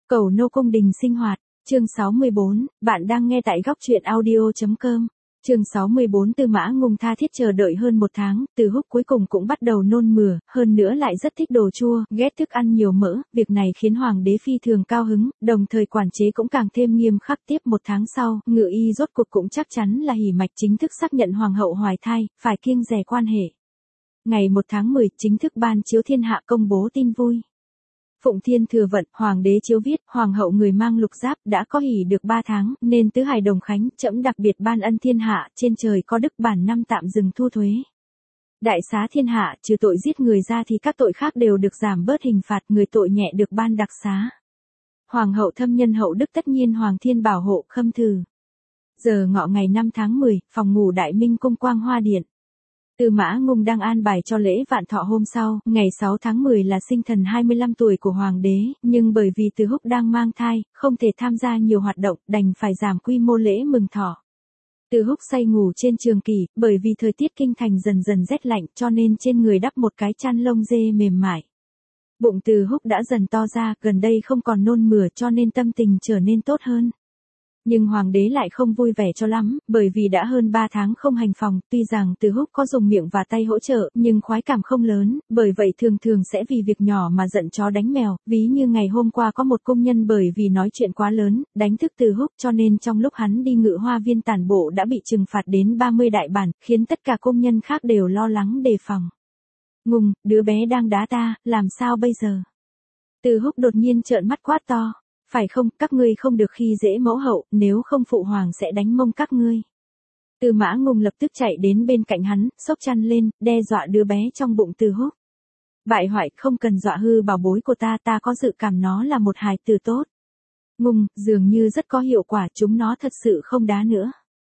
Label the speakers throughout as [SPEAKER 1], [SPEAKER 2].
[SPEAKER 1] Cầu nô cung đình sinh hoạt, chương 64, bạn đang nghe tại góc truyện audio.com. Chương 64 Tư Mã Ngùng tha thiết chờ đợi hơn một tháng, Từ Húc cuối cùng cũng bắt đầu nôn mửa, hơn nữa lại rất thích đồ chua, ghét thức ăn nhiều mỡ, việc này khiến hoàng đế phi thường cao hứng, đồng thời quản chế cũng càng thêm nghiêm khắc. Tiếp một tháng sau, Ngự Y rốt cuộc cũng chắc chắn là Hỉ Mạch chính thức xác nhận hoàng hậu hoài thai, phải kiêng dè quan hệ. Ngày 1 tháng 10 chính thức ban chiếu thiên hạ công bố tin vui. Phụng Thiên Thừa Vận, hoàng đế chiếu viết, hoàng hậu người mang lục giáp đã có hỷ được 3 tháng, nên tứ hài đồng khánh, trẫm đặc biệt ban ân thiên hạ, trên trời có đức bản năm tạm dừng thu thuế. Đại xá thiên hạ, trừ tội giết người ra thì các tội khác đều được giảm bớt hình phạt, người tội nhẹ được ban đặc xá. Hoàng hậu thâm nhân hậu đức, tất nhiên hoàng thiên bảo hộ, khâm thử. Giờ ngọ ngày 5 tháng 10, phòng ngủ Đại Minh cung Quang Hoa Điện. Tư Mã Ngùng đang an bài cho lễ vạn thọ hôm sau, ngày 6 tháng 10 là sinh thần 25 tuổi của hoàng đế, nhưng bởi vì Từ Húc đang mang thai, không thể tham gia nhiều hoạt động, đành phải giảm quy mô lễ mừng thọ. Từ Húc say ngủ trên trường kỷ, bởi vì thời tiết kinh thành dần dần rét lạnh, cho nên trên người đắp một cái chăn lông dê mềm mại. Bụng Từ Húc đã dần to ra, gần đây không còn nôn mửa, cho nên tâm tình trở nên tốt hơn. Nhưng hoàng đế lại không vui vẻ cho lắm, bởi vì đã hơn 3 tháng không hành phòng, tuy rằng Từ Húc có dùng miệng và tay hỗ trợ, nhưng khoái cảm không lớn, bởi vậy thường thường sẽ vì việc nhỏ mà giận chó đánh mèo, ví như ngày hôm qua có một công nhân bởi vì nói chuyện quá lớn, đánh thức Từ Húc, cho nên trong lúc hắn đi Ngự Hoa Viên tản bộ đã bị trừng phạt đến 30 đại bản, khiến tất cả công nhân khác đều lo lắng đề phòng. Ngùng, đứa bé đang đá ta, làm sao bây giờ? Từ Húc đột nhiên trợn mắt quát to. Phải không, các ngươi không được khi dễ mẫu hậu, nếu không phụ hoàng sẽ đánh mông các ngươi. Tư Mã Ngùng lập tức chạy đến bên cạnh hắn, xốc chăn lên, đe dọa đứa bé trong bụng Từ Húc. Bại hoại, không cần dọa hư bảo bối của ta, ta có dự cảm nó là một hài tử tốt. Ngùng, dường như rất có hiệu quả, chúng nó thật sự không đá nữa.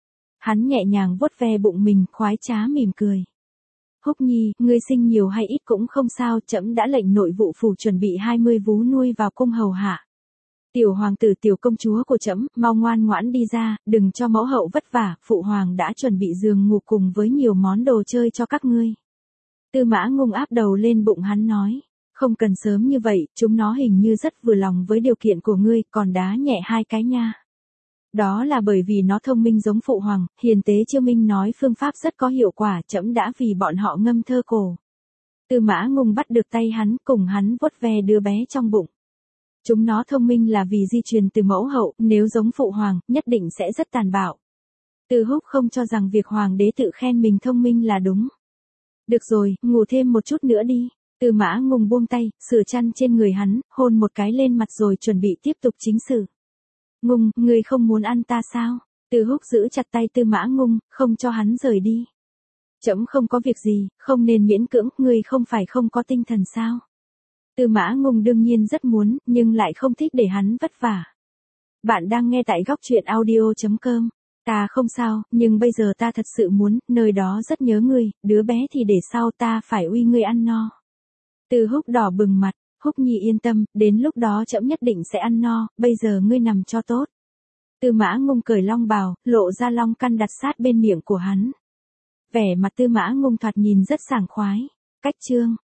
[SPEAKER 1] Hắn nhẹ nhàng vuốt ve bụng mình, khoái trá mỉm cười. Húc nhi, ngươi sinh nhiều hay ít cũng không sao, trẫm đã lệnh nội vụ phủ chuẩn bị 20 vú nuôi vào cung hầu hạ. Tiểu hoàng tử tiểu công chúa của trẫm, mau ngoan ngoãn đi ra, đừng cho mẫu hậu vất vả, phụ hoàng đã chuẩn bị giường ngủ cùng với nhiều món đồ chơi cho các ngươi. Tư Mã Ngùng áp đầu lên bụng hắn nói, không cần sớm như vậy, chúng nó hình như rất vừa lòng với điều kiện của ngươi, còn đá nhẹ 2 cái nha. Đó là bởi vì nó thông minh giống phụ hoàng, hiền tế Chiêu Minh nói phương pháp rất có hiệu quả, trẫm đã vì bọn họ ngâm thơ cổ. Tư Mã Ngùng bắt được tay hắn, cùng hắn vuốt ve đứa bé trong bụng. Chúng nó thông minh là vì di truyền từ mẫu hậu, nếu giống phụ hoàng, nhất định sẽ rất tàn bạo. Từ Húc không cho rằng việc hoàng đế tự khen mình thông minh là đúng. Được rồi, ngủ thêm một chút nữa đi. Tư Mã Ngùng buông tay, sửa chăn trên người hắn, hôn một cái lên mặt rồi chuẩn bị tiếp tục chính sự. Ngùng, ngươi không muốn ăn ta sao? Từ Húc giữ chặt tay Tư Mã Ngùng, không cho hắn rời đi. Trẫm không có việc gì, không nên miễn cưỡng, ngươi không phải không có tinh thần sao? Tư Mã Ngùng đương nhiên rất muốn, nhưng lại không thích để hắn vất vả. Bạn đang nghe tại góc truyện audio.com. Ta không sao, nhưng bây giờ ta thật sự muốn, nơi đó rất nhớ ngươi, đứa bé thì để sau, ta phải uy ngươi ăn no. Từ Húc đỏ bừng mặt, Húc nhi yên tâm, đến lúc đó trẫm nhất định sẽ ăn no, bây giờ ngươi nằm cho tốt. Tư Mã Ngùng cởi long bào, lộ ra long căn đặt sát bên miệng của hắn. Vẻ mặt Tư Mã Ngùng thoạt nhìn rất sảng khoái. Cách chương